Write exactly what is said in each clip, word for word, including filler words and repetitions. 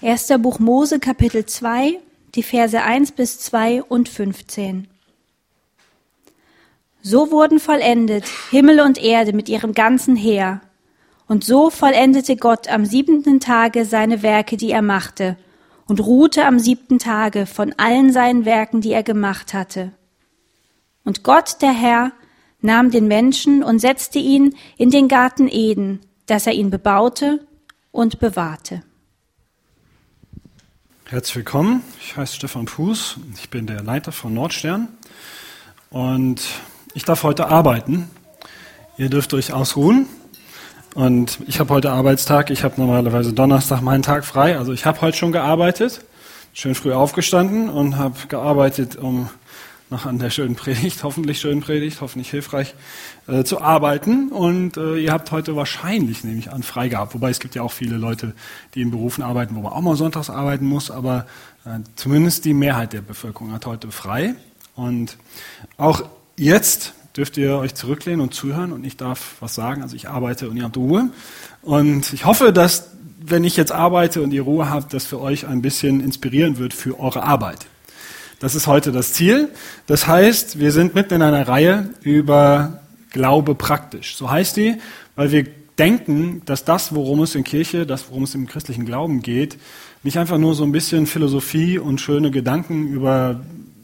Erster Buch Mose, Kapitel zwei, die Verse eins bis zwei und fünfzehn. So wurden vollendet Himmel und Erde mit ihrem ganzen Heer. Und so vollendete Gott am siebenten Tage seine Werke, die er machte, und ruhte am siebten Tage von allen seinen Werken, die er gemacht hatte. Und Gott, der Herr, nahm den Menschen und setzte ihn in den Garten Eden, dass er ihn bebaute und bewahrte. Herzlich willkommen, ich heiße Stefan Fuß, ich bin der Leiter von Nordstern und ich darf heute arbeiten. Ihr dürft euch ausruhen und ich habe heute Arbeitstag, ich habe normalerweise Donnerstag meinen Tag frei, also ich habe heute schon gearbeitet, schön früh aufgestanden und habe gearbeitet, um noch an der schönen Predigt, hoffentlich schönen Predigt, hoffentlich hilfreich, äh, zu arbeiten. Und äh, ihr habt heute wahrscheinlich, nehme ich an, frei gehabt. Wobei es gibt ja auch viele Leute, die in Berufen arbeiten, wo man auch mal sonntags arbeiten muss. Aber äh, zumindest die Mehrheit der Bevölkerung hat heute frei. Und auch jetzt dürft ihr euch zurücklehnen und zuhören. Und ich darf was sagen. Also ich arbeite und ihr habt Ruhe. Und ich hoffe, dass, wenn ich jetzt arbeite und ihr Ruhe habt, das für euch ein bisschen inspirieren wird für eure Arbeit. Das ist heute das Ziel. Das heißt, wir sind mitten in einer Reihe über Glaube praktisch. So heißt die, weil wir denken, dass das, worum es in Kirche, das, worum es im christlichen Glauben geht, nicht einfach nur so ein bisschen Philosophie und schöne Gedanken über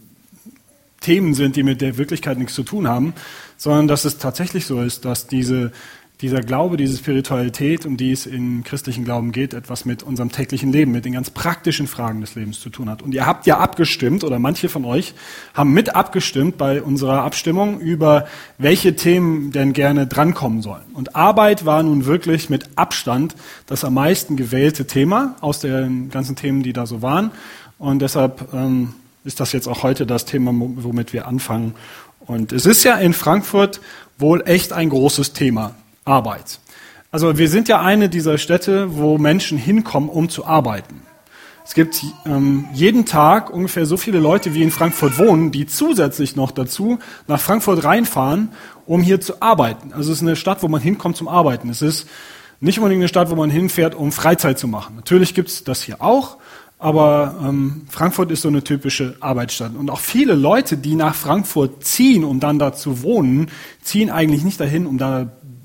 Themen sind, die mit der Wirklichkeit nichts zu tun haben, sondern dass es tatsächlich so ist, dass diese Dieser Glaube, diese Spiritualität, um die es im christlichen Glauben geht, etwas mit unserem täglichen Leben, mit den ganz praktischen Fragen des Lebens zu tun hat. Und ihr habt ja abgestimmt, oder manche von euch haben mit abgestimmt bei unserer Abstimmung über welche Themen denn gerne drankommen sollen. Und Arbeit war nun wirklich mit Abstand das am meisten gewählte Thema aus den ganzen Themen, die da so waren. Und deshalb ähm, ist das jetzt auch heute das Thema, womit wir anfangen. Und es ist ja in Frankfurt wohl echt ein großes Thema. Arbeit. Also wir sind ja eine dieser Städte, wo Menschen hinkommen, um zu arbeiten. Es gibt ähm, jeden Tag ungefähr so viele Leute, wie in Frankfurt wohnen, die zusätzlich noch dazu nach Frankfurt reinfahren, um hier zu arbeiten. Also es ist eine Stadt, wo man hinkommt zum Arbeiten. Es ist nicht unbedingt eine Stadt, wo man hinfährt, um Freizeit zu machen. Natürlich gibt es das hier auch, aber ähm, Frankfurt ist so eine typische Arbeitsstadt. Und auch viele Leute, die nach Frankfurt ziehen, um dann da zu wohnen, ziehen eigentlich nicht dahin, um da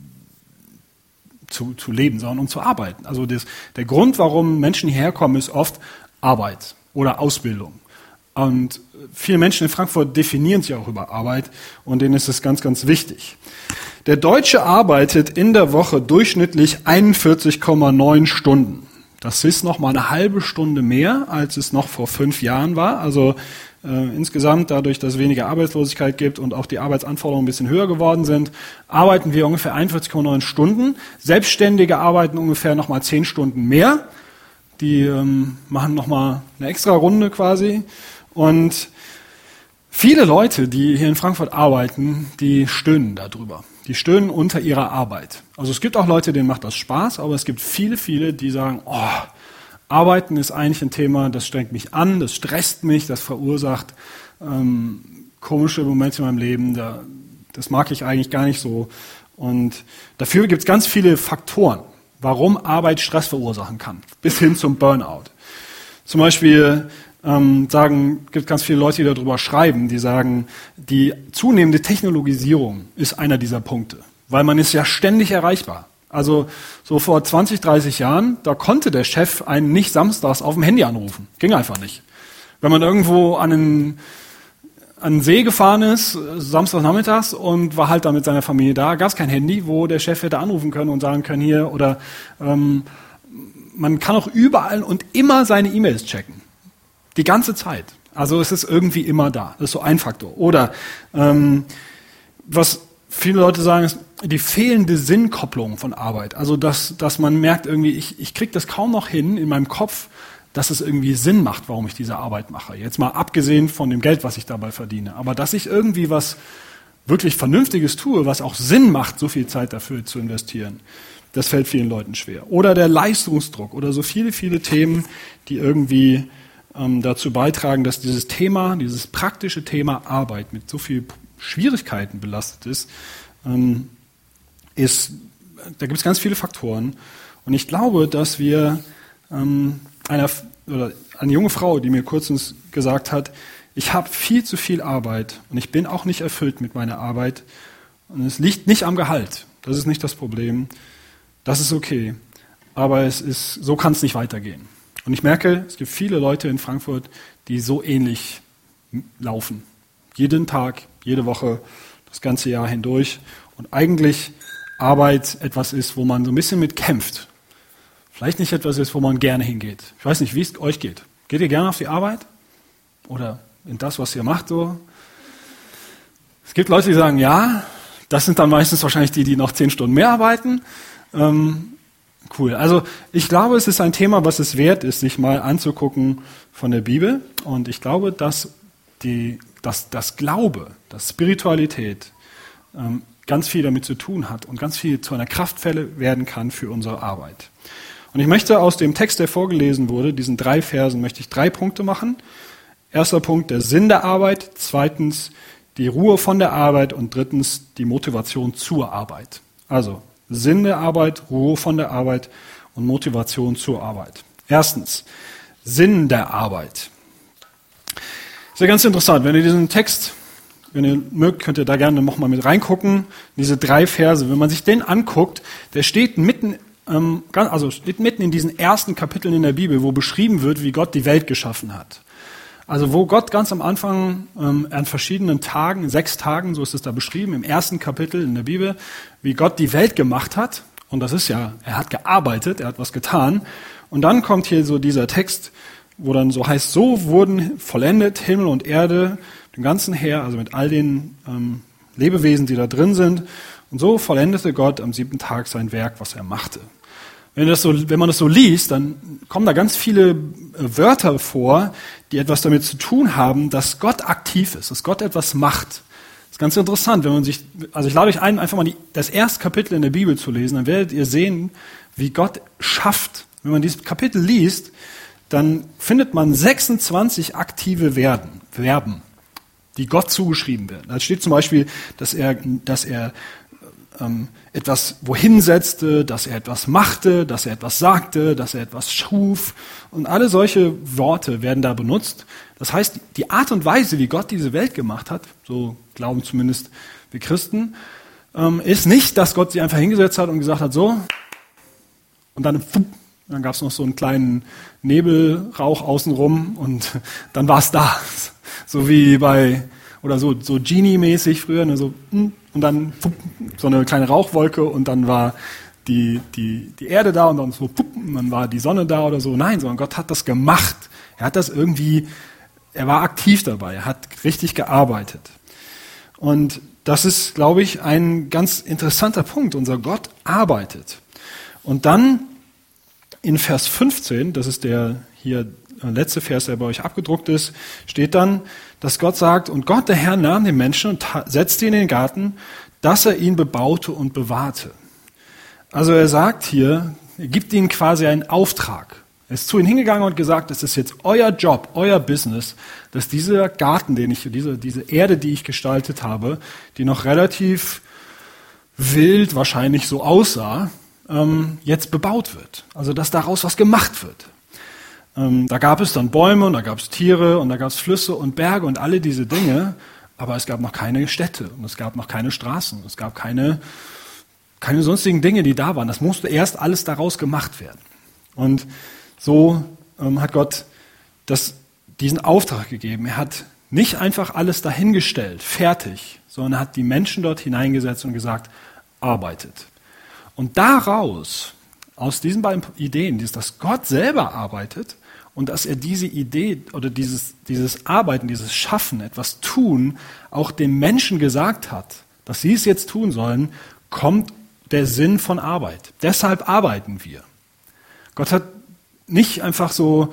Zu, zu leben, sondern um zu arbeiten. Also das, der Grund, warum Menschen hierher kommen, ist oft Arbeit oder Ausbildung. Und viele Menschen in Frankfurt definieren sich auch über Arbeit und denen ist es ganz, ganz wichtig. Der Deutsche arbeitet in der Woche durchschnittlich einundvierzig Komma neun Stunden. Das ist noch mal eine halbe Stunde mehr, als es noch vor fünf Jahren war. Also äh, insgesamt, dadurch, dass es weniger Arbeitslosigkeit gibt und auch die Arbeitsanforderungen ein bisschen höher geworden sind, arbeiten wir ungefähr einundvierzig Komma neun Stunden. Selbstständige arbeiten ungefähr noch mal zehn Stunden mehr. Die ähm, machen noch mal eine extra Runde quasi. Und viele Leute, die hier in Frankfurt arbeiten, die stöhnen darüber. Die stöhnen unter ihrer Arbeit. Also es gibt auch Leute, denen macht das Spaß, aber es gibt viele, viele, die sagen, oh, Arbeiten ist eigentlich ein Thema, das strengt mich an, das stresst mich, das verursacht ähm, komische Momente in meinem Leben, da, das mag ich eigentlich gar nicht so. Und dafür gibt es ganz viele Faktoren, warum Arbeit Stress verursachen kann, bis hin zum Burnout. Zum Beispiel ähm, sagen, gibt ganz viele Leute, die darüber schreiben, die sagen, die zunehmende Technologisierung ist einer dieser Punkte, weil man ist ja ständig erreichbar. Also so vor zwanzig, dreißig Jahren, da konnte der Chef einen nicht samstags auf dem Handy anrufen. Ging einfach nicht. Wenn man irgendwo an einen, an den See gefahren ist, samstags nachmittags und war halt da mit seiner Familie da, gab es kein Handy, wo der Chef hätte anrufen können und sagen können, hier, oder ähm, man kann auch überall und immer seine E-Mails checken. Die ganze Zeit. Also es ist irgendwie immer da. Das ist so ein Faktor. Oder ähm, was viele Leute sagen, ist die fehlende Sinnkopplung von Arbeit. Also dass, dass man merkt, irgendwie, ich, ich kriege das kaum noch hin in meinem Kopf, dass es irgendwie Sinn macht, warum ich diese Arbeit mache. Jetzt mal abgesehen von dem Geld, was ich dabei verdiene. Aber dass ich irgendwie was wirklich Vernünftiges tue, was auch Sinn macht, so viel Zeit dafür zu investieren, das fällt vielen Leuten schwer. Oder der Leistungsdruck oder so viele, viele Themen, die irgendwie ähm, dazu beitragen, dass dieses Thema, dieses praktische Thema Arbeit mit so viel Schwierigkeiten belastet ist, ähm, ist, da gibt es ganz viele Faktoren. Und ich glaube, dass wir ähm, einer, oder eine junge Frau, die mir kürzlich gesagt hat, ich habe viel zu viel Arbeit und ich bin auch nicht erfüllt mit meiner Arbeit. Und es liegt nicht am Gehalt. Das ist nicht das Problem. Das ist okay. Aber es ist, so kann es nicht weitergehen. Und ich merke, es gibt viele Leute in Frankfurt, die so ähnlich laufen. Jeden Tag, jede Woche, das ganze Jahr hindurch. Und eigentlich Arbeit etwas ist, wo man so ein bisschen mit kämpft. Vielleicht nicht etwas ist, wo man gerne hingeht. Ich weiß nicht, wie es euch geht. Geht ihr gerne auf die Arbeit? Oder in das, was ihr macht, so? Es gibt Leute, die sagen, ja, das sind dann meistens wahrscheinlich die, die noch zehn Stunden mehr arbeiten. Ähm, cool. Also ich glaube, es ist ein Thema, was es wert ist, sich mal anzugucken von der Bibel. Und ich glaube, dass die, dass das Glaube, dass Spiritualität ähm, ganz viel damit zu tun hat und ganz viel zu einer Kraftquelle werden kann für unsere Arbeit. Und ich möchte aus dem Text, der vorgelesen wurde, diesen drei Versen, möchte ich drei Punkte machen. Erster Punkt, der Sinn der Arbeit. Zweitens, die Ruhe von der Arbeit. Und drittens, die Motivation zur Arbeit. Also, Sinn der Arbeit, Ruhe von der Arbeit und Motivation zur Arbeit. Erstens, Sinn der Arbeit. Ist ja ganz interessant, wenn ihr diesen Text, wenn ihr mögt, könnt ihr da gerne nochmal mit reingucken. Diese drei Verse, wenn man sich den anguckt, der steht mitten, ähm, also steht mitten in diesen ersten Kapiteln in der Bibel, wo beschrieben wird, wie Gott die Welt geschaffen hat. Also wo Gott ganz am Anfang ähm, an verschiedenen Tagen, sechs Tagen, so ist es da beschrieben, im ersten Kapitel in der Bibel, wie Gott die Welt gemacht hat. Und das ist ja, er hat gearbeitet, er hat was getan. Und dann kommt hier so dieser Text, wo dann so heißt, so wurden vollendet Himmel und Erde, den ganzen Heer, also mit all den ähm, Lebewesen, die da drin sind. Und so vollendete Gott am siebten Tag sein Werk, was er machte. Wenn, das so, wenn man das so liest, dann kommen da ganz viele Wörter vor, die etwas damit zu tun haben, dass Gott aktiv ist, dass Gott etwas macht. Das ist ganz interessant, wenn man sich, also ich lade euch ein, einfach mal die, das erste Kapitel in der Bibel zu lesen, dann werdet ihr sehen, wie Gott schafft. Wenn man dieses Kapitel liest, dann findet man sechsundzwanzig aktive Verben, Verben, die Gott zugeschrieben werden. Da steht zum Beispiel, dass er, dass er ähm, etwas wohin setzte, dass er etwas machte, dass er etwas sagte, dass er etwas schuf. Und alle solche Worte werden da benutzt. Das heißt, die Art und Weise, wie Gott diese Welt gemacht hat, so glauben zumindest wir Christen, ähm, ist nicht, dass Gott sie einfach hingesetzt hat und gesagt hat, so, und dann, dann gab es noch so einen kleinen Nebelrauch außenrum und dann war es da. So wie bei, oder so, so Genie-mäßig früher, ne, so, und dann so eine kleine Rauchwolke und dann war die, die, die Erde da und dann so, und dann war die Sonne da oder so. Nein, sondern Gott hat das gemacht. Er hat das irgendwie, er war aktiv dabei, er hat richtig gearbeitet. Und das ist, glaube ich, ein ganz interessanter Punkt. Unser Gott arbeitet. Und dann in Vers fünfzehn, das ist der hier letzte Vers, der bei euch abgedruckt ist, steht dann, dass Gott sagt, und Gott, der Herr, nahm den Menschen und setzte ihn in den Garten, dass er ihn bebaute und bewahrte. Also er sagt hier, er gibt ihnen quasi einen Auftrag. Er ist zu ihnen hingegangen und gesagt, es ist jetzt euer Job, euer Business, dass dieser Garten, den ich, diese, diese Erde, die ich gestaltet habe, die noch relativ wild wahrscheinlich so aussah, ähm, jetzt bebaut wird. Also dass daraus was gemacht wird. Ähm, da gab es dann Bäume und da gab es Tiere und da gab es Flüsse und Berge und alle diese Dinge, aber es gab noch keine Städte und es gab noch keine Straßen, es gab keine, keine sonstigen Dinge, die da waren. Das musste erst alles daraus gemacht werden. Und so ähm, hat Gott das, diesen Auftrag gegeben. Er hat nicht einfach alles dahingestellt, fertig, sondern hat die Menschen dort hineingesetzt und gesagt, arbeitet. Und daraus, aus diesen beiden Ideen, dass Gott selber arbeitet und dass er diese Idee oder dieses, dieses Arbeiten, dieses Schaffen, etwas tun, auch den Menschen gesagt hat, dass sie es jetzt tun sollen, kommt der Sinn von Arbeit. Deshalb arbeiten wir. Gott hat nicht einfach so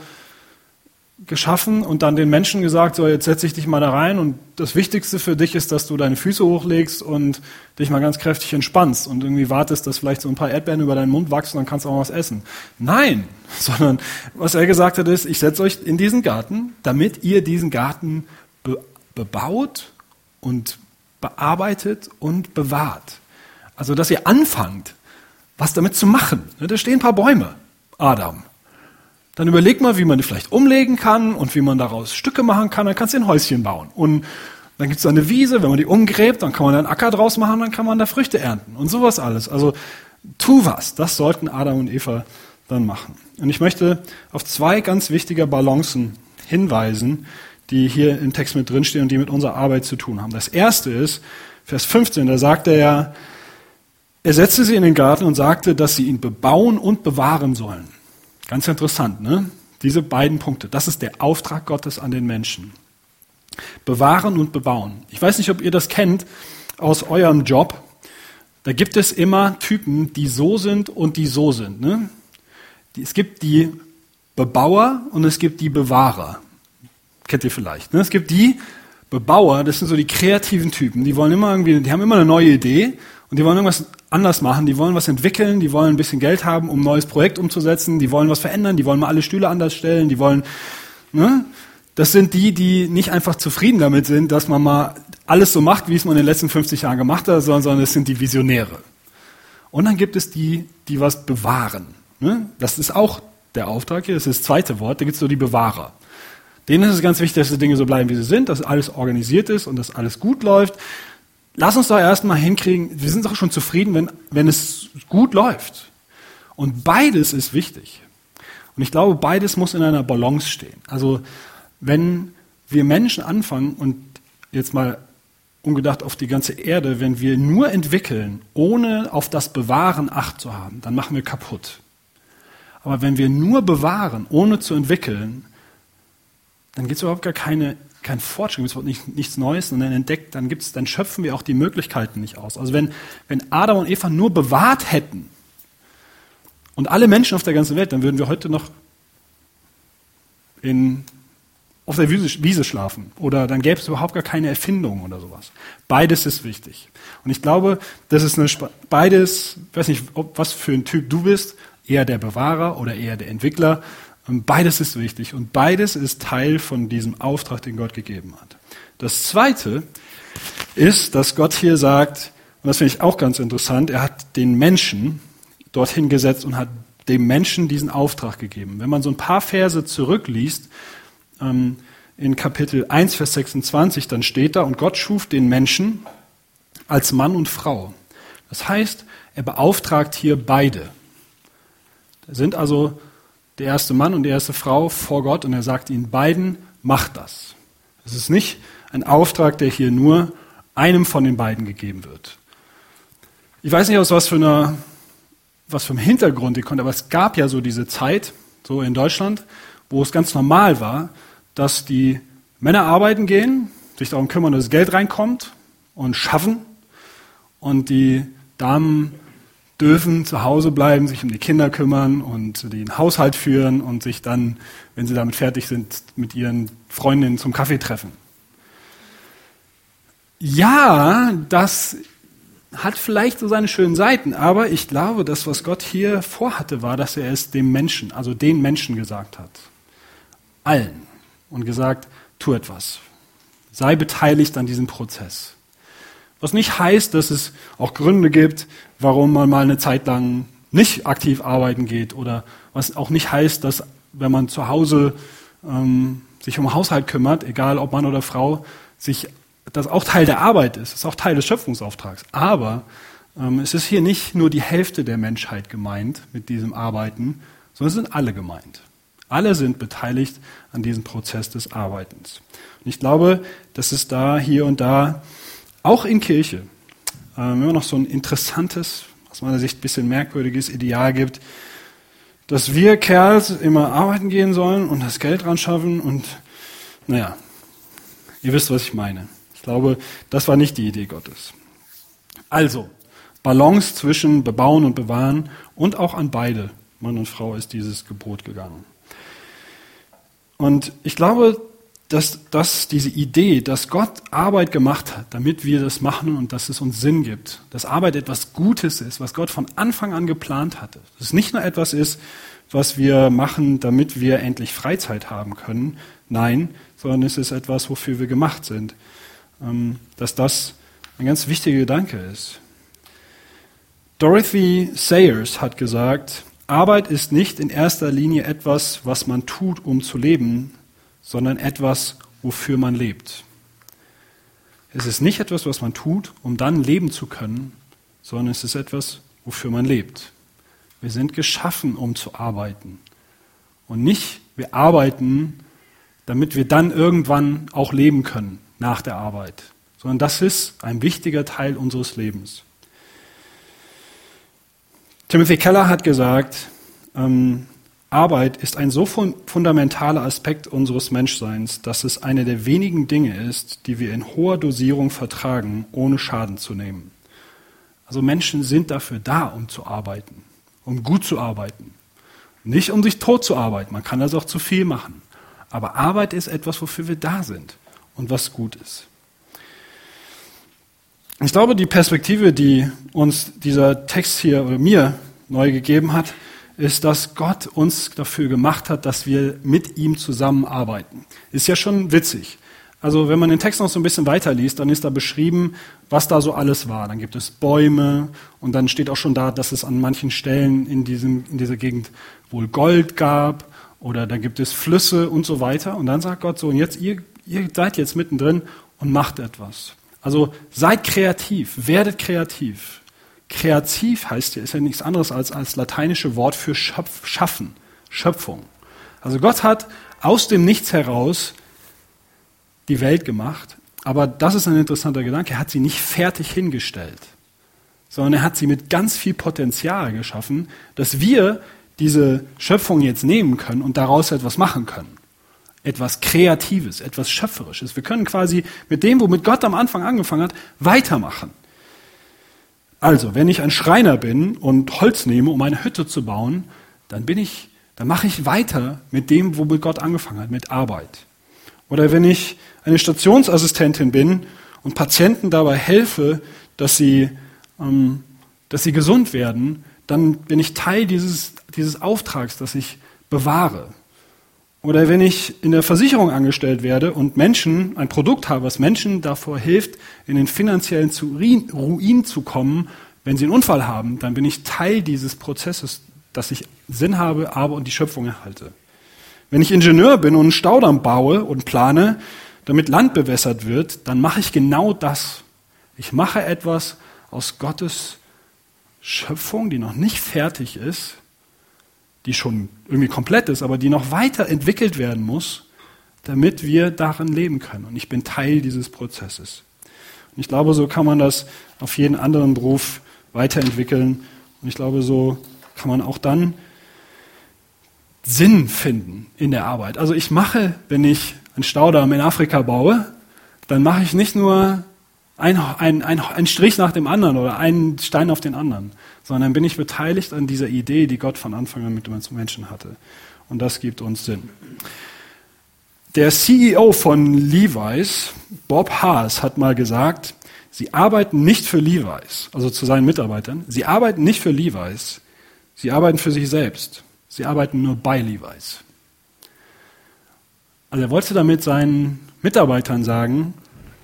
geschaffen und dann den Menschen gesagt, so jetzt setze ich dich mal da rein und das Wichtigste für dich ist, dass du deine Füße hochlegst und dich mal ganz kräftig entspannst und irgendwie wartest, dass vielleicht so ein paar Erdbeeren über deinen Mund wachsen und dann kannst du auch was essen. Nein, sondern was er gesagt hat ist, ich setze euch in diesen Garten, damit ihr diesen Garten be- bebaut und bearbeitet und bewahrt. Also, dass ihr anfangt, was damit zu machen. Da stehen ein paar Bäume, Adam. dann überleg mal, wie man die vielleicht umlegen kann und wie man daraus Stücke machen kann, dann kannst du ein Häuschen bauen. Und dann gibt es da eine Wiese, wenn man die umgräbt, dann kann man da einen Acker draus machen, dann kann man da Früchte ernten und sowas alles. Also tu was, das sollten Adam und Eva dann machen. Und ich möchte auf zwei ganz wichtige Balancen hinweisen, die hier im Text mit drinstehen und die mit unserer Arbeit zu tun haben. Das erste ist, Vers fünfzehn, da sagt er ja, er setzte sie in den Garten und sagte, dass sie ihn bebauen und bewahren sollen. Ganz interessant, ne? Diese beiden Punkte, das ist der Auftrag Gottes an den Menschen. Bewahren und bebauen. Ich weiß nicht, ob ihr das kennt aus eurem Job. Da gibt es immer Typen, die so sind und die so sind. Ne? Es gibt die Bebauer und es gibt die Bewahrer. Kennt ihr vielleicht. Ne? Es gibt die Bebauer, das sind so die kreativen Typen. Die wollen immer irgendwie, die haben immer eine neue Idee und die wollen irgendwas anders machen. Die wollen was entwickeln, die wollen ein bisschen Geld haben, um ein neues Projekt umzusetzen. Die wollen was verändern, die wollen mal alle Stühle anders stellen. Die wollen, ne? Das sind die, die nicht einfach zufrieden damit sind, dass man mal alles so macht, wie es man in den letzten fünfzig Jahren gemacht hat, sondern es sind die Visionäre. Und dann gibt es die, die was bewahren. Ne? Das ist auch der Auftrag hier, das ist das zweite Wort, da gibt es so die Bewahrer. Denen ist es ganz wichtig, dass die Dinge so bleiben, wie sie sind, dass alles organisiert ist und dass alles gut läuft. Lass uns doch erstmal hinkriegen, wir sind doch schon zufrieden, wenn, wenn es gut läuft. Und beides ist wichtig. Und ich glaube, beides muss in einer Balance stehen. Also wenn wir Menschen anfangen und jetzt mal umgedacht auf die ganze Erde, wenn wir nur entwickeln, ohne auf das Bewahren Acht zu haben, dann machen wir kaputt. Aber wenn wir nur bewahren, ohne zu entwickeln, dann gibt es überhaupt gar keine, kein Fortschritt, es wird nicht, nichts Neues und dann entdeckt, dann gibt's, dann schöpfen wir auch die Möglichkeiten nicht aus. Also wenn, wenn Adam und Eva nur bewahrt hätten und alle Menschen auf der ganzen Welt, dann würden wir heute noch in auf der Wiese schlafen oder dann gäbe es überhaupt gar keine Erfindung oder sowas. Beides ist wichtig. Und ich glaube, das ist eine Sp- beides, ich weiß nicht, ob, was für ein Typ du bist, eher der Bewahrer oder eher der Entwickler. Beides ist wichtig und beides ist Teil von diesem Auftrag, den Gott gegeben hat. Das Zweite ist, dass Gott hier sagt, und das finde ich auch ganz interessant, er hat den Menschen dorthin gesetzt und hat dem Menschen diesen Auftrag gegeben. Wenn man so ein paar Verse zurückliest, in Kapitel eins, Vers sechsundzwanzig, dann steht da, und Gott schuf den Menschen als Mann und Frau. Das heißt, er beauftragt hier beide. Da sind also der erste Mann und die erste Frau vor Gott und er sagt ihnen beiden, macht das. Es ist nicht ein Auftrag, der hier nur einem von den beiden gegeben wird. Ich weiß nicht, aus was für einer, was für einem Hintergrund die kommt, aber es gab ja so diese Zeit, so in Deutschland, wo es ganz normal war, dass die Männer arbeiten gehen, sich darum kümmern, dass Geld reinkommt und schaffen und die Damen dürfen zu Hause bleiben, sich um die Kinder kümmern und den Haushalt führen und sich dann, wenn sie damit fertig sind, mit ihren Freundinnen zum Kaffee treffen. Ja, das hat vielleicht so seine schönen Seiten, aber ich glaube, das, was Gott hier vorhatte, war, dass er es dem Menschen, also den Menschen gesagt hat. Allen. Und gesagt, tu etwas. Sei beteiligt an diesem Prozess. Was nicht heißt, dass es auch Gründe gibt, warum man mal eine Zeit lang nicht aktiv arbeiten geht oder was auch nicht heißt, dass wenn man zu Hause ähm, sich um Haushalt kümmert, egal ob Mann oder Frau, sich das auch Teil der Arbeit ist, ist auch Teil des Schöpfungsauftrags. Aber ähm, es ist hier nicht nur die Hälfte der Menschheit gemeint mit diesem Arbeiten, sondern es sind alle gemeint. Alle sind beteiligt an diesem Prozess des Arbeitens. Und ich glaube, dass es da hier und da, auch in Kirche, äh, immer noch so ein interessantes, aus meiner Sicht ein bisschen merkwürdiges Ideal gibt, dass wir Kerls immer arbeiten gehen sollen und das Geld ran schaffen und, naja, ihr wisst, was ich meine. Ich glaube, das war nicht die Idee Gottes. Also, Balance zwischen Bebauen und Bewahren und auch an beide, Mann und Frau, ist dieses Gebot gegangen. Und ich glaube, dass, dass diese Idee, dass Gott Arbeit gemacht hat, damit wir das machen und dass es uns Sinn gibt, dass Arbeit etwas Gutes ist, was Gott von Anfang an geplant hatte. Dass es nicht nur etwas ist, was wir machen, damit wir endlich Freizeit haben können. Nein, sondern es ist etwas, wofür wir gemacht sind. Dass das ein ganz wichtiger Gedanke ist. Dorothy Sayers hat gesagt, Arbeit ist nicht in erster Linie etwas, was man tut, um zu leben, sondern etwas, wofür man lebt. Es ist nicht etwas, was man tut, um dann leben zu können, sondern es ist etwas, wofür man lebt. Wir sind geschaffen, um zu arbeiten. Und nicht, wir arbeiten, damit wir dann irgendwann auch leben können nach der Arbeit. Sondern das ist ein wichtiger Teil unseres Lebens. Timothy Keller hat gesagt, ähm, Arbeit ist ein so fundamentaler Aspekt unseres Menschseins, dass es eine der wenigen Dinge ist, die wir in hoher Dosierung vertragen, ohne Schaden zu nehmen. Also Menschen sind dafür da, um zu arbeiten, um gut zu arbeiten. Nicht um sich tot zu arbeiten, man kann das auch zu viel machen. Aber Arbeit ist etwas, wofür wir da sind und was gut ist. Ich glaube, die Perspektive, die uns dieser Text hier oder mir neu gegeben hat, ist, dass Gott uns dafür gemacht hat, dass wir mit ihm zusammenarbeiten. Ist ja schon witzig. Also wenn man den Text noch so ein bisschen weiterliest, dann ist da beschrieben, was da so alles war. Dann gibt es Bäume und dann steht auch schon da, dass es an manchen Stellen in, diesem, in dieser Gegend wohl Gold gab oder da gibt es Flüsse und so weiter. Und dann sagt Gott so, und jetzt ihr, ihr seid jetzt mittendrin und macht etwas. Also seid kreativ, werdet kreativ. Kreativ heißt ja, ist ja nichts anderes als als lateinische Wort für Schöpf, Schaffen, Schöpfung. Also Gott hat aus dem Nichts heraus die Welt gemacht, aber das ist ein interessanter Gedanke, er hat sie nicht fertig hingestellt, sondern er hat sie mit ganz viel Potenzial geschaffen, dass wir diese Schöpfung jetzt nehmen können und daraus etwas machen können. Etwas Kreatives, etwas Schöpferisches. Wir können quasi mit dem, womit Gott am Anfang angefangen hat, weitermachen. Also, wenn ich ein Schreiner bin und Holz nehme, um eine Hütte zu bauen, dann bin ich, dann mache ich weiter mit dem, womit Gott angefangen hat, mit Arbeit. Oder wenn ich eine Stationsassistentin bin und Patienten dabei helfe, dass sie, ähm, dass sie gesund werden, dann bin ich Teil dieses, dieses Auftrags, das ich bewahre. Oder wenn ich in der Versicherung angestellt werde und Menschen, ein Produkt habe, was Menschen davor hilft, in den finanziellen Ruin zu kommen, wenn sie einen Unfall haben, dann bin ich Teil dieses Prozesses, dass ich Sinn habe, aber und die Schöpfung erhalte. Wenn ich Ingenieur bin und einen Staudamm baue und plane, damit Land bewässert wird, dann mache ich genau das. Ich mache etwas aus Gottes Schöpfung, die noch nicht fertig ist, die schon irgendwie komplett ist, aber die noch weiter entwickelt werden muss, damit wir darin leben können. Und ich bin Teil dieses Prozesses. Und ich glaube, so kann man das auf jeden anderen Beruf weiterentwickeln. Und ich glaube, so kann man auch dann Sinn finden in der Arbeit. Also ich mache, wenn ich einen Staudamm in Afrika baue, dann mache ich nicht nur ein, ein, ein, ein Strich nach dem anderen oder einen Stein auf den anderen, sondern bin ich beteiligt an dieser Idee, die Gott von Anfang an mit uns Menschen hatte. Und das gibt uns Sinn. Der C E O von Levi's, Bob Haas, hat mal gesagt, sie arbeiten nicht für Levi's, also zu seinen Mitarbeitern, sie arbeiten nicht für Levi's, sie arbeiten für sich selbst. Sie arbeiten nur bei Levi's. Also er wollte damit seinen Mitarbeitern sagen,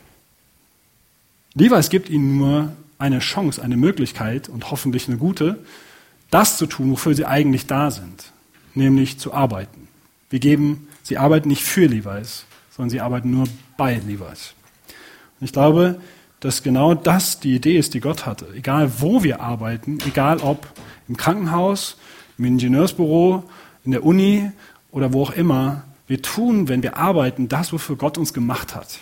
Levi's gibt ihnen nur eine Chance, eine Möglichkeit und hoffentlich eine gute, das zu tun, wofür sie eigentlich da sind, nämlich zu arbeiten. Wir geben, sie arbeiten nicht für Levi's, sondern sie arbeiten nur bei Levi's. Und ich glaube, dass genau das die Idee ist, die Gott hatte. Egal wo wir arbeiten, egal ob im Krankenhaus, im Ingenieursbüro, in der Uni oder wo auch immer, wir tun, wenn wir arbeiten, das, wofür Gott uns gemacht hat.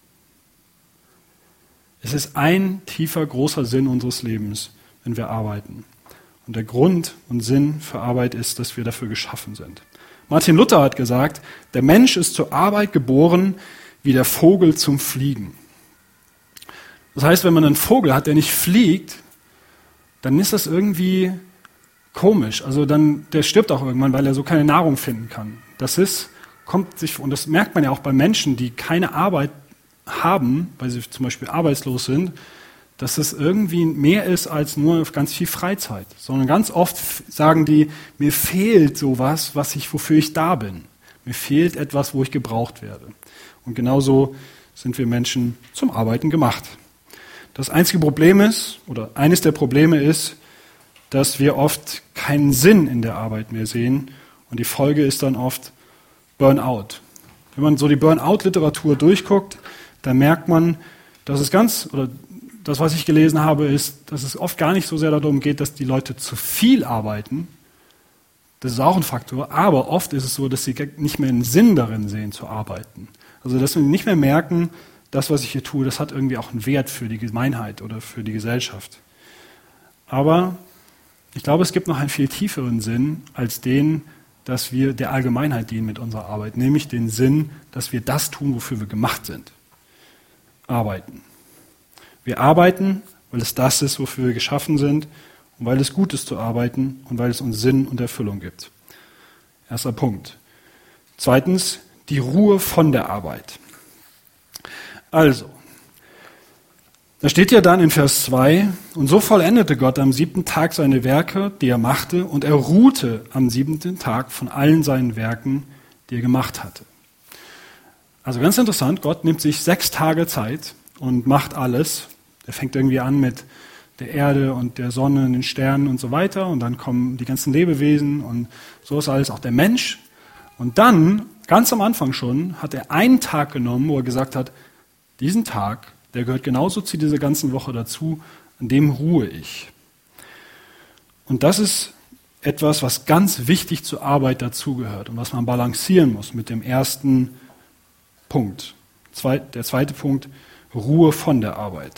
Es ist ein tiefer, großer Sinn unseres Lebens, wenn wir arbeiten. Und der Grund und Sinn für Arbeit ist, dass wir dafür geschaffen sind. Martin Luther hat gesagt, der Mensch ist zur Arbeit geboren, wie der Vogel zum Fliegen. Das heißt, wenn man einen Vogel hat, der nicht fliegt, dann ist das irgendwie komisch. Also dann, der stirbt auch irgendwann, weil er so keine Nahrung finden kann. Das ist, kommt sich, und das merkt man ja auch bei Menschen, die keine Arbeit haben, weil sie zum Beispiel arbeitslos sind, dass es irgendwie mehr ist als nur ganz viel Freizeit, sondern ganz oft sagen die, mir fehlt sowas, was ich, wofür ich da bin. Mir fehlt etwas, wo ich gebraucht werde. Und genauso sind wir Menschen zum Arbeiten gemacht. Das einzige Problem ist, oder eines der Probleme ist, dass wir oft keinen Sinn in der Arbeit mehr sehen und die Folge ist dann oft Burnout. Wenn man so die Burnout-Literatur durchguckt, dann merkt man, dass es ganz, oder das, was ich gelesen habe, ist, dass es oft gar nicht so sehr darum geht, dass die Leute zu viel arbeiten. Das ist auch ein Faktor, aber oft ist es so, dass sie nicht mehr einen Sinn darin sehen, zu arbeiten. Also, dass wir nicht mehr merken, das, was ich hier tue, das hat irgendwie auch einen Wert für die Gemeinheit oder für die Gesellschaft. Aber ich glaube, es gibt noch einen viel tieferen Sinn als den, dass wir der Allgemeinheit dienen mit unserer Arbeit, nämlich den Sinn, dass wir das tun, wofür wir gemacht sind. Arbeiten. Wir arbeiten, weil es das ist, wofür wir geschaffen sind und weil es gut ist zu arbeiten und weil es uns Sinn und Erfüllung gibt. Erster Punkt. Zweitens, die Ruhe von der Arbeit. Also, da steht ja dann in Vers zwei, und so vollendete Gott am siebten Tag seine Werke, die er machte, und er ruhte am siebten Tag von allen seinen Werken, die er gemacht hatte. Also ganz interessant, Gott nimmt sich sechs Tage Zeit und macht alles. Er fängt irgendwie an mit der Erde und der Sonne und den Sternen und so weiter, und dann kommen die ganzen Lebewesen und so ist alles, auch der Mensch. Und dann, ganz am Anfang schon, hat er einen Tag genommen, wo er gesagt hat, diesen Tag, der gehört genauso zu dieser ganzen Woche dazu, an dem ruhe ich. Und das ist etwas, was ganz wichtig zur Arbeit dazugehört und was man balancieren muss mit dem ersten Punkt. Der zweite Punkt, Ruhe von der Arbeit.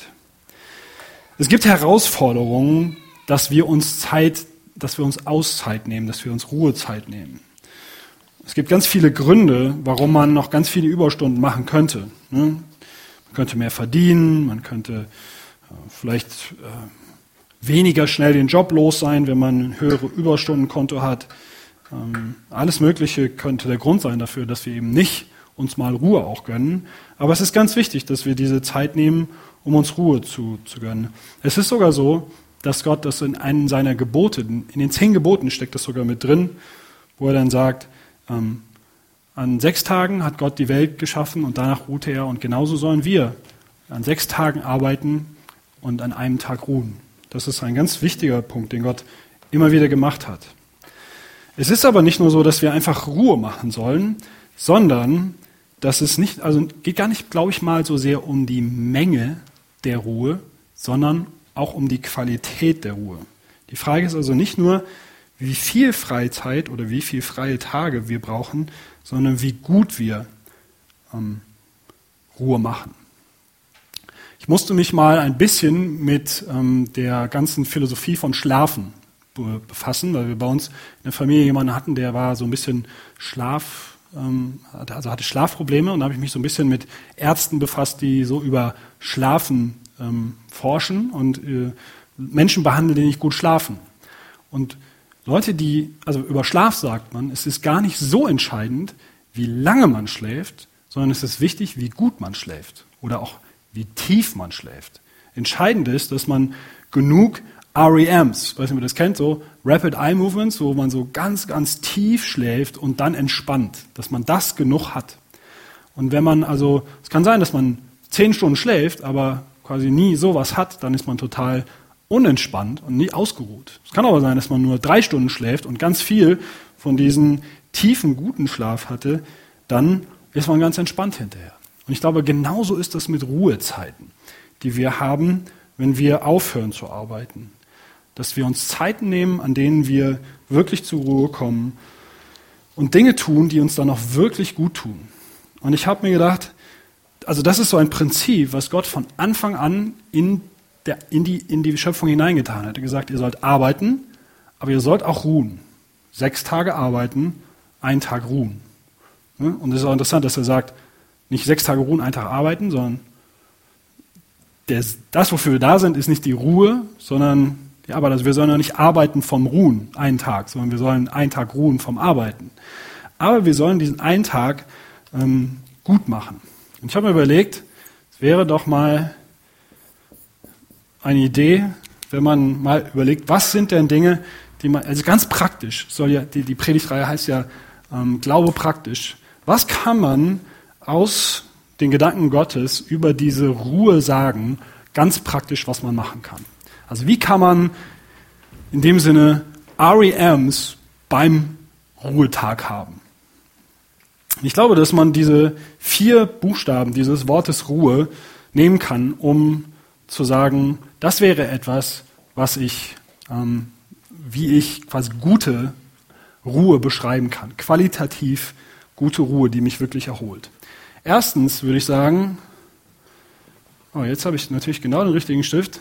Es gibt Herausforderungen, dass wir uns Zeit, dass wir uns Auszeit nehmen, dass wir uns Ruhezeit nehmen. Es gibt ganz viele Gründe, warum man noch ganz viele Überstunden machen könnte. Man könnte mehr verdienen, man könnte vielleicht weniger schnell den Job los sein, wenn man ein höheres Überstundenkonto hat. Alles Mögliche könnte der Grund sein dafür, dass wir eben nicht uns mal Ruhe auch gönnen. Aber es ist ganz wichtig, dass wir diese Zeit nehmen, um uns Ruhe zu, zu gönnen. Es ist sogar so, dass Gott das in einen seiner Gebote, in den zehn Geboten steckt das sogar mit drin, wo er dann sagt, ähm, an sechs Tagen hat Gott die Welt geschaffen und danach ruhte er, und genauso sollen wir an sechs Tagen arbeiten und an einem Tag ruhen. Das ist ein ganz wichtiger Punkt, den Gott immer wieder gemacht hat. Es ist aber nicht nur so, dass wir einfach Ruhe machen sollen, sondern dass es nicht, also geht gar nicht, glaube ich mal, so sehr um die Menge der Ruhe, sondern auch um die Qualität der Ruhe. Die Frage ist also nicht nur, wie viel Freizeit oder wie viel freie Tage wir brauchen, sondern wie gut wir ähm, Ruhe machen. Ich musste mich mal ein bisschen mit ähm, der ganzen Philosophie von Schlafen be- befassen, weil wir bei uns in der Familie jemanden hatten, der war so ein bisschen Schlaf, ähm, also hatte Schlafprobleme, und da habe ich mich so ein bisschen mit Ärzten befasst, die so über Schlafen ähm, forschen und äh, Menschen behandeln, die nicht gut schlafen. Und Leute, die, also über Schlaf sagt man, es ist gar nicht so entscheidend, wie lange man schläft, sondern es ist wichtig, wie gut man schläft oder auch wie tief man schläft. Entscheidend ist, dass man genug R E Ms, weiß nicht, ob ihr das kennt, so Rapid Eye Movements, wo man so ganz, ganz tief schläft und dann entspannt, dass man das genug hat. Und wenn man also, es kann sein, dass man zehn Stunden schläft, aber quasi nie sowas hat, dann ist man total unentspannt und nie ausgeruht. Es kann aber sein, dass man nur drei Stunden schläft und ganz viel von diesem tiefen, guten Schlaf hatte, dann ist man ganz entspannt hinterher. Und ich glaube, genauso ist das mit Ruhezeiten, die wir haben, wenn wir aufhören zu arbeiten. Dass wir uns Zeiten nehmen, an denen wir wirklich zur Ruhe kommen und Dinge tun, die uns dann auch wirklich gut tun. Und ich habe mir gedacht, also das ist so ein Prinzip, was Gott von Anfang an in Der in die, in die Schöpfung hineingetan hat. Er hat gesagt, ihr sollt arbeiten, aber ihr sollt auch ruhen. Sechs Tage arbeiten, einen Tag ruhen. Und es ist auch interessant, dass er sagt, nicht sechs Tage ruhen, einen Tag arbeiten, sondern das, wofür wir da sind, ist nicht die Ruhe, sondern die Arbeit. Also wir sollen ja nicht arbeiten vom Ruhen, einen Tag, sondern wir sollen einen Tag ruhen vom Arbeiten. Aber wir sollen diesen einen Tag ähm, gut machen. Und ich habe mir überlegt, es wäre doch mal eine Idee, wenn man mal überlegt, was sind denn Dinge, die man, also ganz praktisch, soll ja, die, die Predigtreihe heißt ja ähm, Glaube praktisch. Was kann man aus den Gedanken Gottes über diese Ruhe sagen, ganz praktisch, was man machen kann? Also wie kann man in dem Sinne R E Ms beim Ruhetag haben. Ich glaube, dass man diese vier Buchstaben dieses Wortes Ruhe nehmen kann, um zu sagen, das wäre etwas, was ich, ähm, wie ich quasi gute Ruhe beschreiben kann. Qualitativ gute Ruhe, die mich wirklich erholt. Erstens würde ich sagen, oh, jetzt habe ich natürlich genau den richtigen Stift.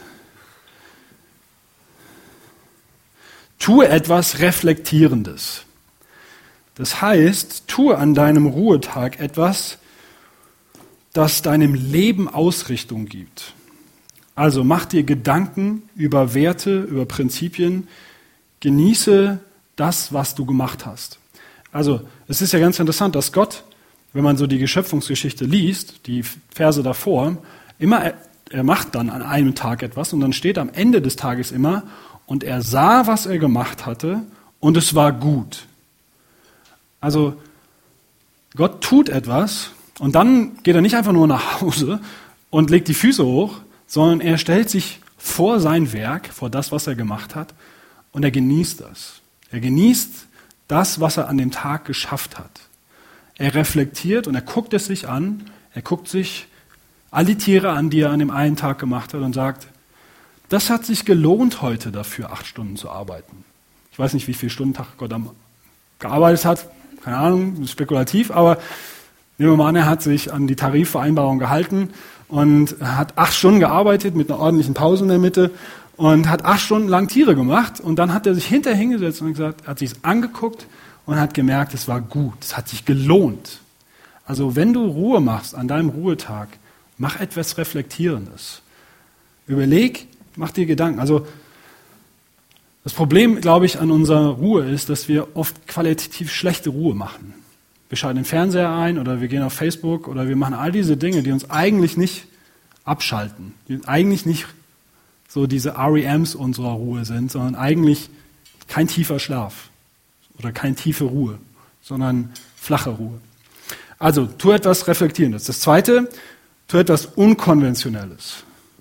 Tue etwas Reflektierendes. Das heißt, tue an deinem Ruhetag etwas, das deinem Leben Ausrichtung gibt. Also mach dir Gedanken über Werte, über Prinzipien, genieße das, was du gemacht hast. Also es ist ja ganz interessant, dass Gott, wenn man so die Geschöpfungsgeschichte liest, die Verse davor, immer, er, er macht dann an einem Tag etwas und dann steht am Ende des Tages immer, und er sah, was er gemacht hatte, und es war gut. Also Gott tut etwas und dann geht er nicht einfach nur nach Hause und legt die Füße hoch, sondern er stellt sich vor sein Werk, vor das, was er gemacht hat, und er genießt das. Er genießt das, was er an dem Tag geschafft hat. Er reflektiert und er guckt es sich an, er guckt sich all die Tiere an, die er an dem einen Tag gemacht hat und sagt, das hat sich gelohnt, heute dafür acht Stunden zu arbeiten. Ich weiß nicht, wie viel Stunden Tag Gott am gearbeitet hat, keine Ahnung, spekulativ, aber nehmen wir mal an, er hat sich an die Tarifvereinbarung gehalten und hat acht Stunden gearbeitet mit einer ordentlichen Pause in der Mitte und hat acht Stunden lang Tiere gemacht und dann hat er sich hinterher hingesetzt und gesagt, hat sich es angeguckt und hat gemerkt, es war gut, es hat sich gelohnt. Also wenn du Ruhe machst an deinem Ruhetag, mach etwas Reflektierendes. Überleg, mach dir Gedanken. Also das Problem, glaube ich, an unserer Ruhe ist, dass wir oft qualitativ schlechte Ruhe machen. Wir schalten den Fernseher ein oder wir gehen auf Facebook oder wir machen all diese Dinge, die uns eigentlich nicht abschalten, die eigentlich nicht so diese R E Ms unserer Ruhe sind, sondern eigentlich kein tiefer Schlaf oder keine tiefe Ruhe, sondern flache Ruhe. Also, tu etwas Reflektierendes. Das Zweite, tu etwas Unkonventionelles.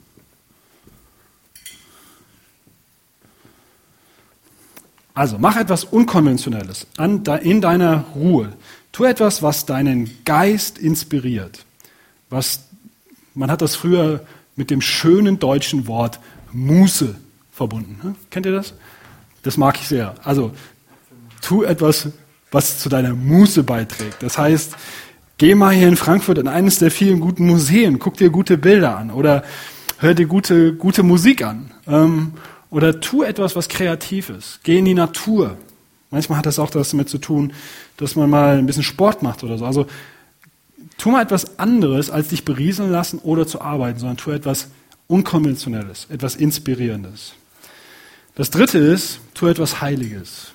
Also, mach etwas Unkonventionelles in deiner Ruhe. Tu etwas, was deinen Geist inspiriert. Was, man hat das früher mit dem schönen deutschen Wort Muße verbunden. Kennt ihr das? Das mag ich sehr. Also, tu etwas, was zu deiner Muße beiträgt. Das heißt, geh mal hier in Frankfurt in eines der vielen guten Museen, guck dir gute Bilder an oder hör dir gute, gute Musik an. Ähm, Oder tu etwas, was kreativ ist. Geh in die Natur. Manchmal hat das auch das damit zu tun, dass man mal ein bisschen Sport macht oder so. Also tu mal etwas anderes, als dich berieseln lassen oder zu arbeiten, sondern tu etwas Unkonventionelles, etwas Inspirierendes. Das Dritte ist, tu etwas Heiliges.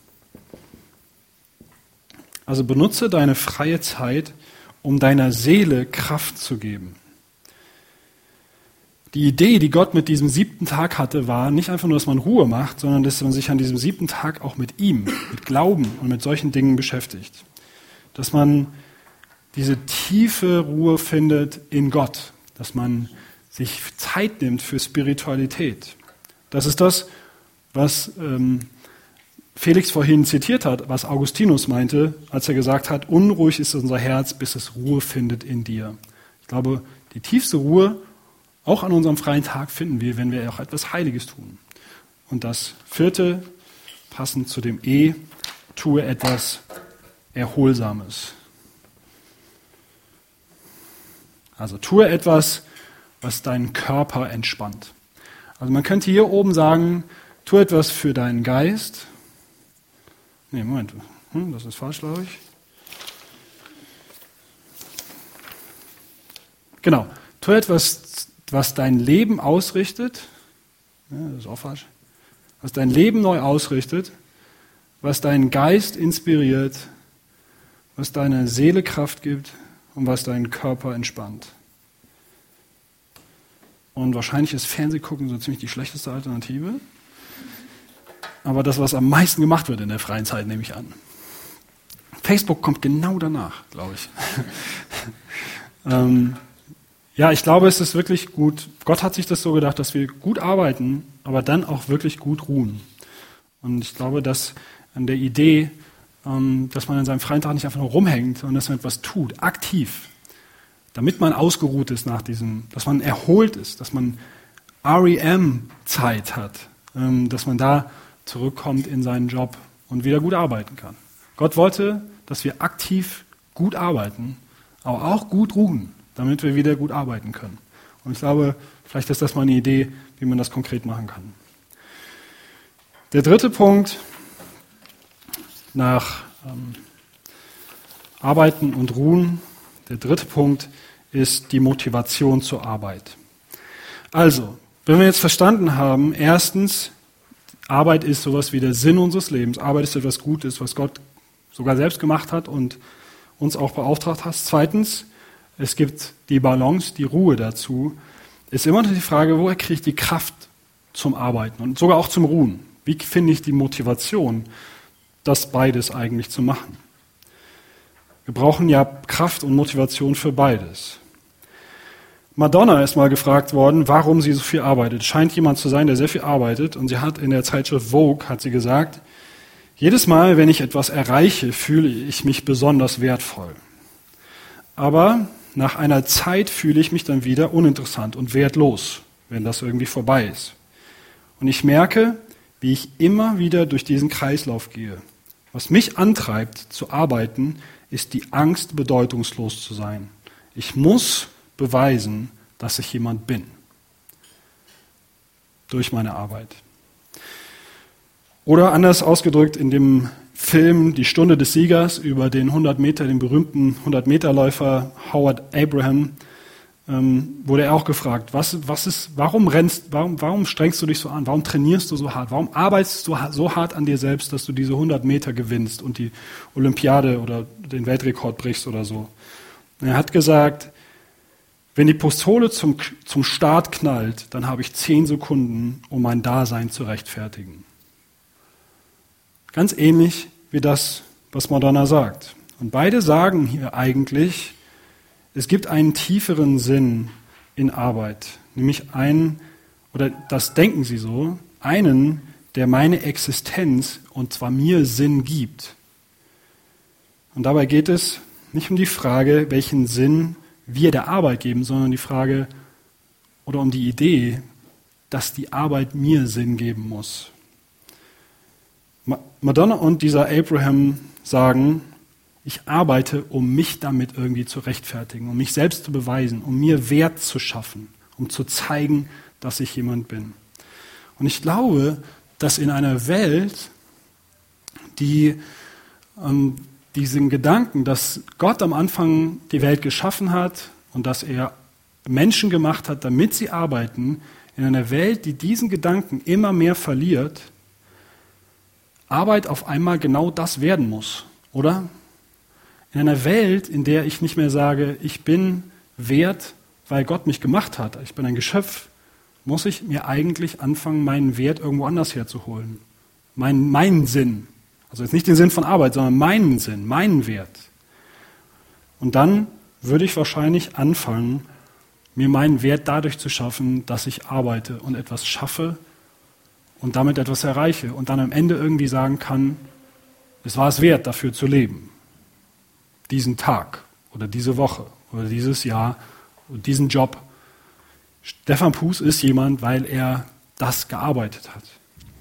Also benutze deine freie Zeit, um deiner Seele Kraft zu geben. Die Idee, die Gott mit diesem siebten Tag hatte, war nicht einfach nur, dass man Ruhe macht, sondern dass man sich an diesem siebten Tag auch mit ihm, mit Glauben und mit solchen Dingen beschäftigt. Dass man diese tiefe Ruhe findet in Gott, dass man sich Zeit nimmt für Spiritualität. Das ist das, was ähm, Felix vorhin zitiert hat, was Augustinus meinte, als er gesagt hat, unruhig ist unser Herz, bis es Ruhe findet in dir. Ich glaube, die tiefste Ruhe auch an unserem freien Tag finden wir, wenn wir auch etwas Heiliges tun. Und das Vierte, passend zu dem E, tue etwas Erholsames. Also tue etwas, was deinen Körper entspannt. Also man könnte hier oben sagen, tue etwas für deinen Geist. Nee, Moment, hm, das ist falsch, glaube ich. Genau, tue etwas, was dein Leben ausrichtet, ja, das ist auch falsch, was dein Leben neu ausrichtet, was deinen Geist inspiriert, was deiner Seele Kraft gibt und was deinen Körper entspannt. Und wahrscheinlich ist Fernsehgucken so ziemlich die schlechteste Alternative, aber das, was am meisten gemacht wird in der freien Zeit, nehme ich an. Facebook kommt genau danach, glaube ich. ähm, Ja, ich glaube, es ist wirklich gut. Gott hat sich das so gedacht, dass wir gut arbeiten, aber dann auch wirklich gut ruhen. Und ich glaube, dass an der Idee, dass man an seinem freien Tag nicht einfach nur rumhängt, sondern dass man etwas tut, aktiv, damit man ausgeruht ist nach diesem, dass man erholt ist, dass man R E M-Zeit hat, dass man da zurückkommt in seinen Job und wieder gut arbeiten kann. Gott wollte, dass wir aktiv gut arbeiten, aber auch gut ruhen, damit wir wieder gut arbeiten können. Und ich glaube, vielleicht ist das mal eine Idee, wie man das konkret machen kann. Der dritte Punkt nach ähm, Arbeiten und Ruhen, der dritte Punkt ist die Motivation zur Arbeit. Also, wenn wir jetzt verstanden haben, erstens, Arbeit ist sowas wie der Sinn unseres Lebens. Arbeit ist etwas Gutes, was Gott sogar selbst gemacht hat und uns auch beauftragt hat. Zweitens, es gibt die Balance, die Ruhe dazu. Ist immer noch die Frage, woher kriege ich die Kraft zum Arbeiten und sogar auch zum Ruhen? Wie finde ich die Motivation, das beides eigentlich zu machen? Wir brauchen ja Kraft und Motivation für beides. Madonna ist mal gefragt worden, warum sie so viel arbeitet. Scheint jemand zu sein, der sehr viel arbeitet. Und sie hat in der Zeitschrift Vogue, hat sie gesagt, jedes Mal, wenn ich etwas erreiche, fühle ich mich besonders wertvoll. Aber nach einer Zeit fühle ich mich dann wieder uninteressant und wertlos, wenn das irgendwie vorbei ist. Und ich merke, wie ich immer wieder durch diesen Kreislauf gehe. Was mich antreibt zu arbeiten, ist die Angst, bedeutungslos zu sein. Ich muss beweisen, dass ich jemand bin. Durch meine Arbeit. Oder anders ausgedrückt in dem Film Die Stunde des Siegers über den hundert Meter, den berühmten hundert-Meter-Läufer Howard Abraham, ähm, wurde er auch gefragt, was, was ist, warum rennst, warum, warum strengst du dich so an? Warum trainierst du so hart? Warum arbeitest du so hart an dir selbst, dass du diese hundert Meter gewinnst und die Olympiade oder den Weltrekord brichst oder so? Und er hat gesagt, wenn die Pistole zum, zum Start knallt, dann habe ich zehn Sekunden, um mein Dasein zu rechtfertigen. Ganz ähnlich wie das, was Madonna sagt. Und beide sagen hier eigentlich, es gibt einen tieferen Sinn in Arbeit, nämlich einen, oder das denken sie so, einen, der meine Existenz, und zwar mir, Sinn gibt. Und dabei geht es nicht um die Frage, welchen Sinn wir der Arbeit geben, sondern die Frage oder um die Idee, dass die Arbeit mir Sinn geben muss. Madonna und dieser Abraham sagen, ich arbeite, um mich damit irgendwie zu rechtfertigen, um mich selbst zu beweisen, um mir Wert zu schaffen, um zu zeigen, dass ich jemand bin. Und ich glaube, dass in einer Welt, die ähm, diesen Gedanken, dass Gott am Anfang die Welt geschaffen hat und dass er Menschen gemacht hat, damit sie arbeiten, in einer Welt, die diesen Gedanken immer mehr verliert, Arbeit auf einmal genau das werden muss, oder? In einer Welt, in der ich nicht mehr sage, ich bin wert, weil Gott mich gemacht hat, ich bin ein Geschöpf, muss ich mir eigentlich anfangen, meinen Wert irgendwo anders herzuholen. Mein, meinen Sinn. Also jetzt nicht den Sinn von Arbeit, sondern meinen Sinn, meinen Wert. Und dann würde ich wahrscheinlich anfangen, mir meinen Wert dadurch zu schaffen, dass ich arbeite und etwas schaffe und damit etwas erreiche und dann am Ende irgendwie sagen kann, es war es wert, dafür zu leben. Diesen Tag oder diese Woche oder dieses Jahr und diesen Job. Stefan Puß ist jemand, weil er das gearbeitet hat.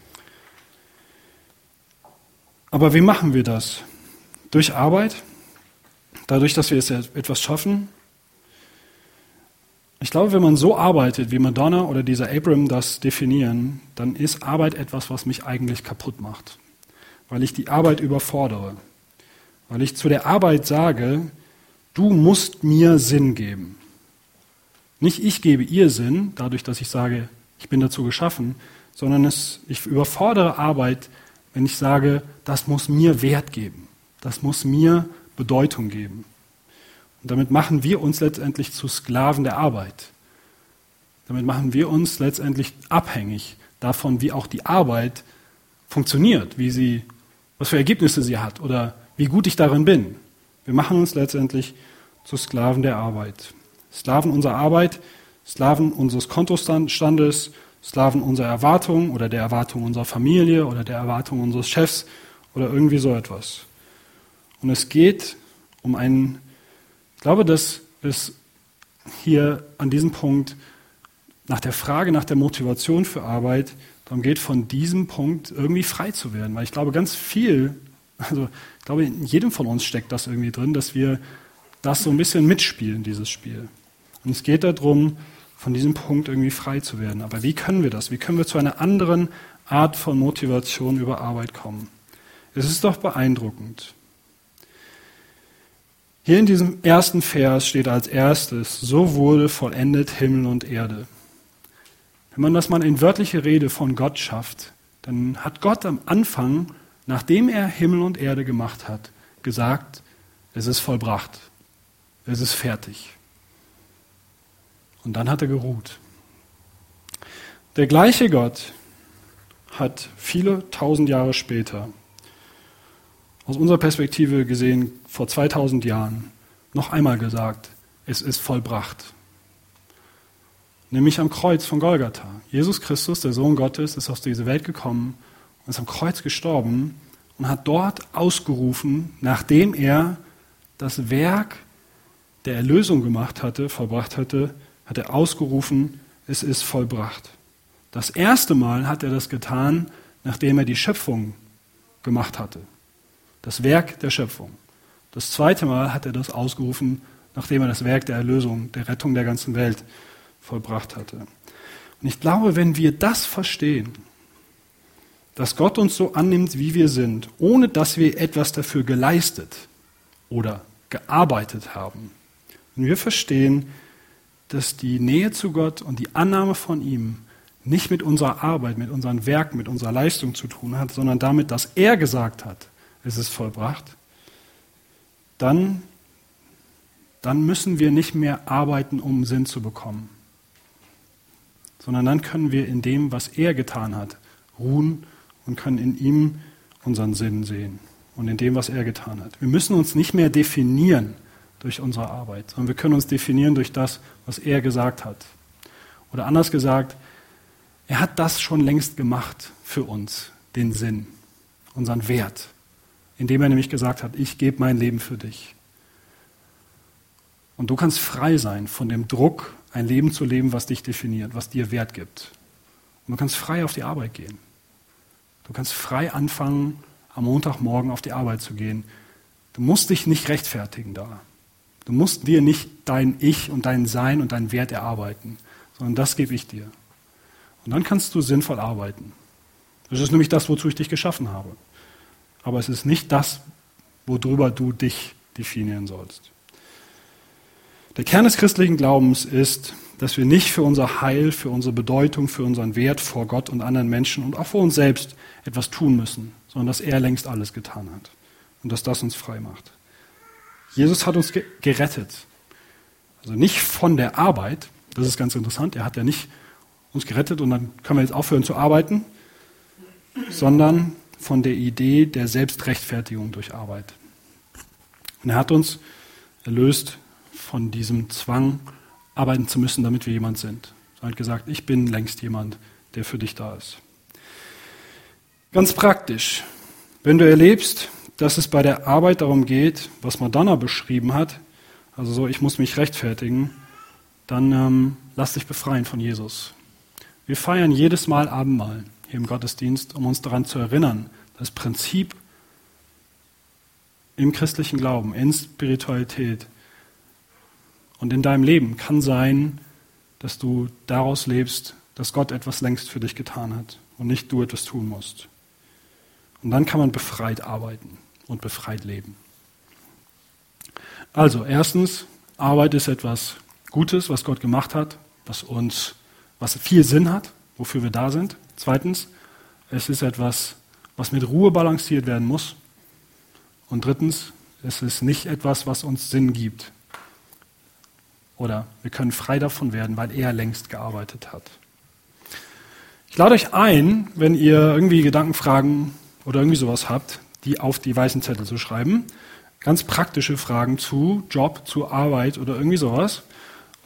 Aber wie machen wir das? Durch Arbeit? Dadurch, dass wir es etwas schaffen? Ich glaube, wenn man so arbeitet, wie Madonna oder dieser Abraham das definieren, dann ist Arbeit etwas, was mich eigentlich kaputt macht. Weil ich die Arbeit überfordere. Weil ich zu der Arbeit sage, du musst mir Sinn geben. Nicht ich gebe ihr Sinn, dadurch, dass ich sage, ich bin dazu geschaffen, sondern es, ich überfordere Arbeit, wenn ich sage, das muss mir Wert geben. Das muss mir Bedeutung geben. Und damit machen wir uns letztendlich zu Sklaven der Arbeit. Damit machen wir uns letztendlich abhängig davon, wie auch die Arbeit funktioniert, wie sie, was für Ergebnisse sie hat oder wie gut ich darin bin. Wir machen uns letztendlich zu Sklaven der Arbeit. Sklaven unserer Arbeit, Sklaven unseres Kontostandes, Sklaven unserer Erwartungen oder der Erwartung unserer Familie oder der Erwartung unseres Chefs oder irgendwie so etwas. Und es geht um einen, ich glaube, dass es hier an diesem Punkt nach der Frage nach der Motivation für Arbeit darum geht, von diesem Punkt irgendwie frei zu werden. Weil ich glaube, ganz viel, also ich glaube, in jedem von uns steckt das irgendwie drin, dass wir das so ein bisschen mitspielen, dieses Spiel. Und es geht darum, von diesem Punkt irgendwie frei zu werden. Aber wie können wir das? Wie können wir zu einer anderen Art von Motivation über Arbeit kommen? Es ist doch beeindruckend. Hier in diesem ersten Vers steht als erstes, so wurde vollendet Himmel und Erde. Wenn man das mal in wörtliche Rede von Gott schafft, dann hat Gott am Anfang, nachdem er Himmel und Erde gemacht hat, gesagt, es ist vollbracht, es ist fertig. Und dann hat er geruht. Der gleiche Gott hat viele tausend Jahre später, aus unserer Perspektive gesehen, vor zweitausend Jahren, noch einmal gesagt, es ist vollbracht. Nämlich am Kreuz von Golgatha. Jesus Christus, der Sohn Gottes, ist aus dieser Welt gekommen und ist am Kreuz gestorben und hat dort ausgerufen, nachdem er das Werk der Erlösung gemacht hatte, vollbracht hatte, hat er ausgerufen, es ist vollbracht. Das erste Mal hat er das getan, nachdem er die Schöpfung gemacht hatte. Das Werk der Schöpfung. Das zweite Mal hat er das ausgerufen, nachdem er das Werk der Erlösung, der Rettung der ganzen Welt vollbracht hatte. Und ich glaube, wenn wir das verstehen, dass Gott uns so annimmt, wie wir sind, ohne dass wir etwas dafür geleistet oder gearbeitet haben, wenn wir verstehen, dass die Nähe zu Gott und die Annahme von ihm nicht mit unserer Arbeit, mit unseren Werken, mit unserer Leistung zu tun hat, sondern damit, dass er gesagt hat, es ist vollbracht, dann, dann müssen wir nicht mehr arbeiten, um Sinn zu bekommen, sondern dann können wir in dem, was er getan hat, ruhen und können in ihm unseren Sinn sehen und in dem, was er getan hat. Wir müssen uns nicht mehr definieren durch unsere Arbeit, sondern wir können uns definieren durch das, was er gesagt hat. Oder anders gesagt, er hat das schon längst gemacht für uns, den Sinn, unseren Wert, indem er nämlich gesagt hat, ich gebe mein Leben für dich. Und du kannst frei sein von dem Druck, ein Leben zu leben, was dich definiert, was dir Wert gibt. Und du kannst frei auf die Arbeit gehen. Du kannst frei anfangen, am Montagmorgen auf die Arbeit zu gehen. Du musst dich nicht rechtfertigen da. Du musst dir nicht dein Ich und dein Sein und deinen Wert erarbeiten, sondern das gebe ich dir. Und dann kannst du sinnvoll arbeiten. Das ist nämlich das, wozu ich dich geschaffen habe. Aber es ist nicht das, worüber du dich definieren sollst. Der Kern des christlichen Glaubens ist, dass wir nicht für unser Heil, für unsere Bedeutung, für unseren Wert vor Gott und anderen Menschen und auch vor uns selbst etwas tun müssen, sondern dass er längst alles getan hat und dass das uns frei macht. Jesus hat uns gerettet. Also nicht von der Arbeit, das ist ganz interessant, er hat ja nicht uns gerettet und dann können wir jetzt aufhören zu arbeiten, sondern von der Idee der Selbstrechtfertigung durch Arbeit. Und er hat uns erlöst von diesem Zwang, arbeiten zu müssen, damit wir jemand sind. Er hat gesagt, ich bin längst jemand, der für dich da ist. Ganz praktisch, wenn du erlebst, dass es bei der Arbeit darum geht, was Madonna beschrieben hat, also so, ich muss mich rechtfertigen, dann ähm, lass dich befreien von Jesus. Wir feiern jedes Mal Abendmahl hier im Gottesdienst, um uns daran zu erinnern, das Prinzip im christlichen Glauben, in Spiritualität und in deinem Leben kann sein, dass du daraus lebst, dass Gott etwas längst für dich getan hat und nicht du etwas tun musst. Und dann kann man befreit arbeiten und befreit leben. Also erstens, Arbeit ist etwas Gutes, was Gott gemacht hat, was uns, was viel Sinn hat, wofür wir da sind. Zweitens, es ist etwas, was mit Ruhe balanciert werden muss. Und drittens, es ist nicht etwas, was uns Sinn gibt. Oder wir können frei davon werden, weil er längst gearbeitet hat. Ich lade euch ein, wenn ihr irgendwie Gedankenfragen oder irgendwie sowas habt, die auf die weißen Zettel zu schreiben. Ganz praktische Fragen zu Job, zu Arbeit oder irgendwie sowas.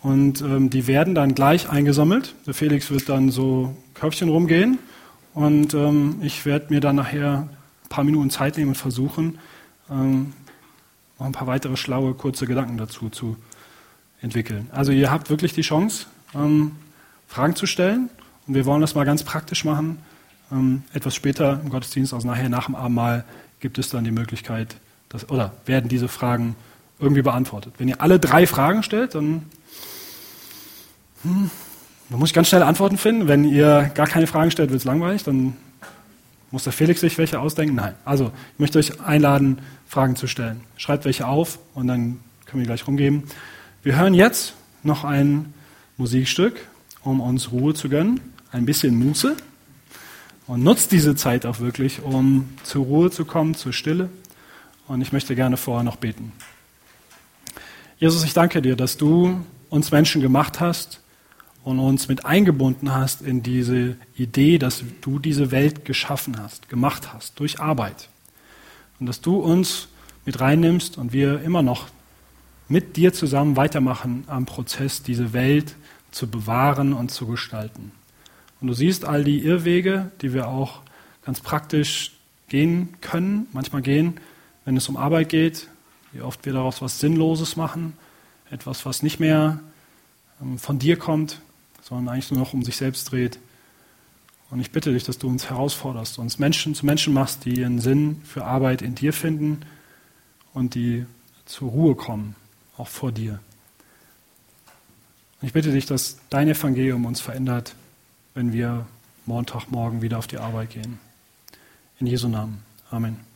Und ähm, die werden dann gleich eingesammelt. Der Felix wird dann so Köpfchen rumgehen und ähm, ich werde mir dann nachher ein paar Minuten Zeit nehmen und versuchen, ähm, noch ein paar weitere schlaue, kurze Gedanken dazu zu entwickeln. Also ihr habt wirklich die Chance, ähm, Fragen zu stellen und wir wollen das mal ganz praktisch machen. Ähm, etwas später im Gottesdienst, also nachher nach dem Abendmahl, gibt es dann die Möglichkeit, dass, oder werden diese Fragen irgendwie beantwortet. Wenn ihr alle drei Fragen stellt, dann hm, man muss ganz schnell Antworten finden. Wenn ihr gar keine Fragen stellt, wird es langweilig, dann muss der Felix sich welche ausdenken. Nein, also ich möchte euch einladen, Fragen zu stellen. Schreibt welche auf und dann können wir gleich rumgeben. Wir hören jetzt noch ein Musikstück, um uns Ruhe zu gönnen, ein bisschen Muße und nutzt diese Zeit auch wirklich, um zur Ruhe zu kommen, zur Stille. Und ich möchte gerne vorher noch beten. Jesus, ich danke dir, dass du uns Menschen gemacht hast und uns mit eingebunden hast in diese Idee, dass du diese Welt geschaffen hast, gemacht hast, durch Arbeit. Und dass du uns mit reinnimmst und wir immer noch mit dir zusammen weitermachen am Prozess, diese Welt zu bewahren und zu gestalten. Und du siehst all die Irrwege, die wir auch ganz praktisch gehen können, manchmal gehen, wenn es um Arbeit geht, wie oft wir daraus was Sinnloses machen, etwas, was nicht mehr von dir kommt, sondern eigentlich nur noch um sich selbst dreht. Und ich bitte dich, dass du uns herausforderst, uns Menschen zu Menschen machst, die ihren Sinn für Arbeit in dir finden und die zur Ruhe kommen, auch vor dir. Und ich bitte dich, dass dein Evangelium uns verändert, wenn wir Montagmorgen wieder auf die Arbeit gehen. In Jesu Namen. Amen.